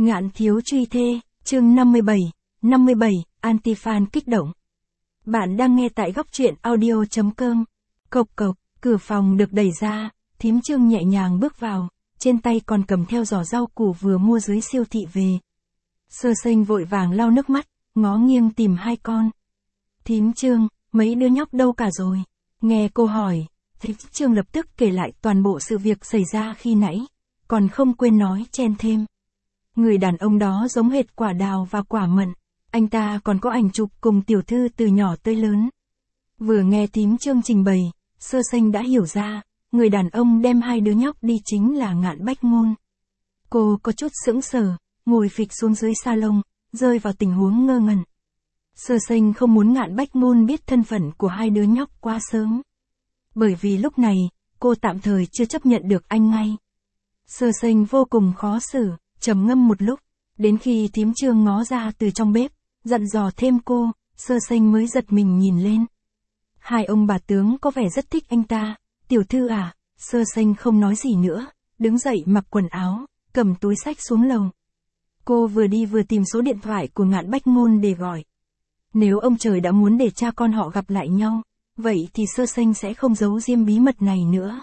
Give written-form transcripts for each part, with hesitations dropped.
Ngạn thiếu truy thê, chương 57, anti-fan kích động. Bạn đang nghe tại góc truyện audio.com. Cộc cộc, cửa phòng được đẩy ra, thím Trương nhẹ nhàng bước vào, trên tay còn cầm theo giỏ rau củ vừa mua dưới siêu thị về. Sơ Sênh vội vàng lau nước mắt, ngó nghiêng tìm hai con. Thím Trương, mấy đứa nhóc đâu cả rồi? Nghe cô hỏi, thím Trương lập tức kể lại toàn bộ sự việc xảy ra khi nãy, còn không quên nói chen thêm. Người đàn ông đó giống hệt Quả Đào và Quả Mận, anh ta còn có ảnh chụp cùng tiểu thư từ nhỏ tới lớn. Vừa nghe thím Trương trình bày, Sơ Sênh đã hiểu ra, người đàn ông đem hai đứa nhóc đi chính là Ngạn Bách Ngôn. Cô có chút sững sờ, ngồi phịch xuống dưới salon, rơi vào tình huống ngơ ngẩn. Sơ Sênh không muốn Ngạn Bách Ngôn biết thân phận của hai đứa nhóc quá sớm. Bởi vì lúc này, cô tạm thời chưa chấp nhận được anh ngay. Sơ Sênh vô cùng khó xử, trầm ngâm một lúc, đến khi thím Trương ngó ra từ trong bếp, dặn dò thêm cô, Sơ Sênh mới giật mình nhìn lên. Hai ông bà tướng có vẻ rất thích anh ta, tiểu thư à, Sơ Sênh không nói gì nữa, đứng dậy mặc quần áo, cầm túi xách xuống lầu. Cô vừa đi vừa tìm số điện thoại của Ngạn Bách Ngôn để gọi. Nếu ông trời đã muốn để cha con họ gặp lại nhau, vậy thì Sơ Sênh sẽ không giấu diêm bí mật này nữa.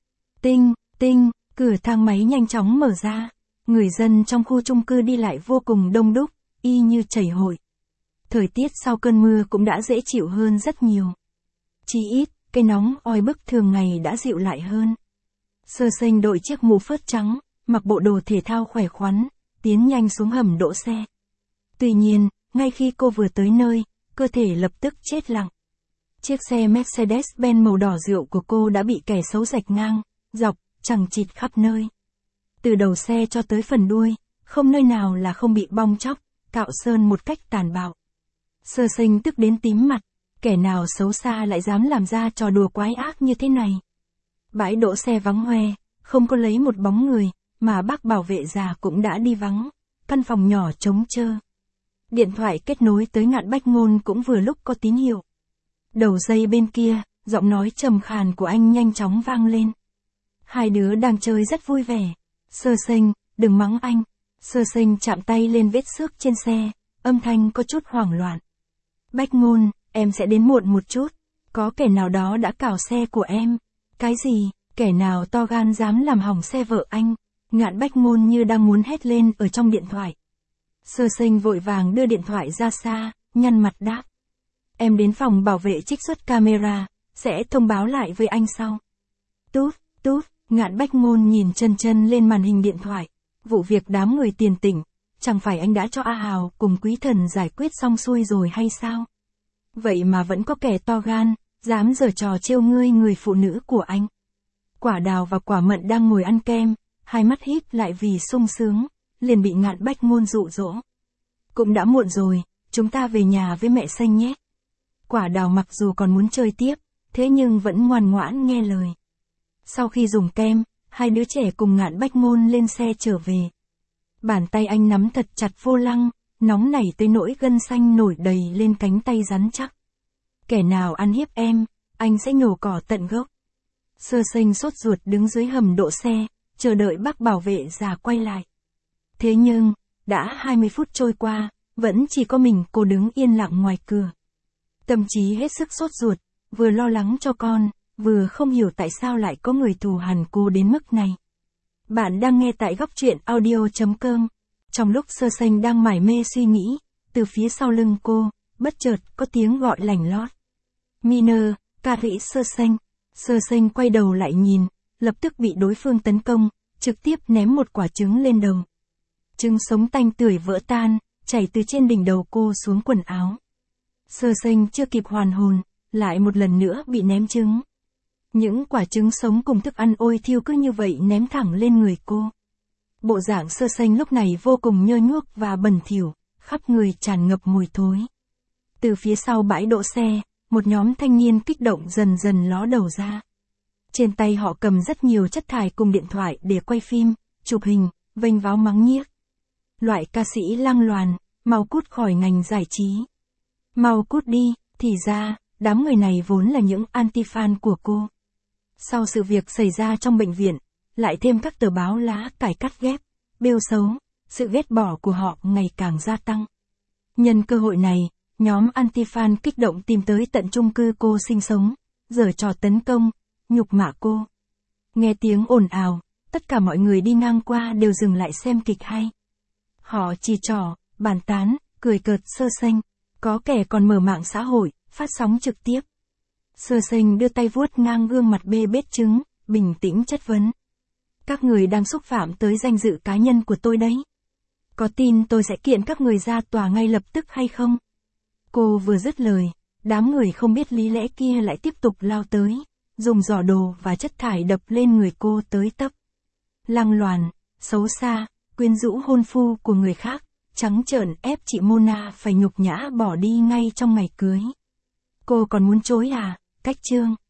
Tinh, cửa thang máy nhanh chóng mở ra. Người dân trong khu chung cư đi lại vô cùng đông đúc, y như chảy hội. Thời tiết sau cơn mưa cũng đã dễ chịu hơn rất nhiều. Chỉ ít, cái nóng oi bức thường ngày đã dịu lại hơn. Sơ Sênh đội chiếc mũ phớt trắng, mặc bộ đồ thể thao khỏe khoắn, tiến nhanh xuống hầm đỗ xe. Tuy nhiên, ngay khi cô vừa tới nơi, cơ thể lập tức chết lặng. Chiếc xe Mercedes-Benz màu đỏ rượu của cô đã bị kẻ xấu rạch ngang, dọc, chằng chịt khắp nơi. Từ đầu xe cho tới phần đuôi, không nơi nào là không bị bong chóc, cạo sơn một cách tàn bạo. Sơ Sênh tức đến tím mặt, kẻ nào xấu xa lại dám làm ra trò đùa quái ác như thế này. Bãi đỗ xe vắng hoe, không có lấy một bóng người, mà bác bảo vệ già cũng đã đi vắng, căn phòng nhỏ trống trơ. Điện thoại kết nối tới Ngạn Bách Ngôn cũng vừa lúc có tín hiệu. Đầu dây bên kia, giọng nói trầm khàn của anh nhanh chóng vang lên. Hai đứa đang chơi rất vui vẻ. Sơ Sênh, đừng mắng anh. Sơ Sênh chạm tay lên vết xước trên xe, âm thanh có chút hoảng loạn. Bách Ngôn, em sẽ đến muộn một chút. Có kẻ nào đó đã cào xe của em. Cái gì, kẻ nào to gan dám làm hỏng xe vợ anh? Ngạn Bách Ngôn như đang muốn hét lên ở trong điện thoại. Sơ Sênh vội vàng đưa điện thoại ra xa, nhăn mặt đáp. Em đến phòng bảo vệ trích xuất camera, sẽ thông báo lại với anh sau. Tút, Ngạn Bách Ngôn nhìn chân lên màn hình điện thoại. Vụ việc đám người tiền tỉnh, chẳng phải anh đã cho A Hào cùng Quý Thần giải quyết xong xuôi rồi hay sao? Vậy mà vẫn có kẻ to gan, dám giở trò trêu ngươi người phụ nữ của anh. Quả Đào và Quả Mận đang ngồi ăn kem, hai mắt híp lại vì sung sướng, liền bị Ngạn Bách Ngôn dụ dỗ. Cũng đã muộn rồi, chúng ta về nhà với mẹ Sênh nhé. Quả Đào mặc dù còn muốn chơi tiếp, thế nhưng vẫn ngoan ngoãn nghe lời. Sau khi dùng kem, hai đứa trẻ cùng Ngạn Bách Ngôn lên xe trở về. Bàn tay anh nắm thật chặt vô lăng, nóng nảy tới nỗi gân xanh nổi đầy lên cánh tay rắn chắc. Kẻ nào ăn hiếp em, anh sẽ nhổ cỏ tận gốc. Sơ Sênh sốt ruột đứng dưới hầm đỗ xe, chờ đợi bác bảo vệ già quay lại. Thế nhưng, đã 20 phút trôi qua, vẫn chỉ có mình cô đứng yên lặng ngoài cửa. Tâm trí hết sức sốt ruột, vừa lo lắng cho con, vừa không hiểu tại sao lại có người thù hằn cô đến mức này. Bạn đang nghe tại góc truyện audio.com. Trong lúc Sơ Sênh đang mải mê suy nghĩ, từ phía sau lưng cô, bất chợt có tiếng gọi lành lót. Miner, ca rỉ Sơ Sênh. Sơ Sênh quay đầu lại nhìn, lập tức bị đối phương tấn công, trực tiếp ném một quả trứng lên đầu. Trứng sống tanh tưởi vỡ tan, chảy từ trên đỉnh đầu cô xuống quần áo. Sơ Sênh chưa kịp hoàn hồn, lại một lần nữa bị ném trứng. Những quả trứng sống cùng thức ăn ôi thiêu cứ như vậy ném thẳng lên người cô. Bộ dạng Sơ Sênh lúc này vô cùng nhơ nhuốc và bẩn thỉu, khắp người tràn ngập mùi thối. Từ phía sau bãi đỗ xe, một nhóm thanh niên kích động dần dần ló đầu ra. Trên tay họ cầm rất nhiều chất thải cùng điện thoại để quay phim, chụp hình, vênh váo mắng nhiếc. Loại ca sĩ lăng loàn, mau cút khỏi ngành giải trí. Mau cút đi, thì ra, đám người này vốn là những anti-fan của cô. Sau sự việc xảy ra trong bệnh viện, lại thêm các tờ báo lá cải cắt ghép, bêu xấu, sự ghét bỏ của họ ngày càng gia tăng. Nhân cơ hội này, nhóm anti-fan kích động tìm tới tận chung cư cô sinh sống, giở trò tấn công, nhục mạ cô. Nghe tiếng ồn ào, tất cả mọi người đi ngang qua đều dừng lại xem kịch hay. Họ chỉ trỏ, bàn tán, cười cợt sơ sênh, có kẻ còn mở mạng xã hội, phát sóng trực tiếp. Sơ sênh đưa tay vuốt ngang gương mặt bê bết trứng, bình tĩnh chất vấn. Các người đang xúc phạm tới danh dự cá nhân của tôi đấy. Có tin tôi sẽ kiện các người ra tòa ngay lập tức hay không? Cô vừa dứt lời, đám người không biết lý lẽ kia lại tiếp tục lao tới, dùng giỏ đồ và chất thải đập lên người cô tới tấp. Lăng loàn, xấu xa, quyến rũ hôn phu của người khác, trắng trợn ép chị Mona phải nhục nhã bỏ đi ngay trong ngày cưới. Cô còn muốn chối à, Cách Trương?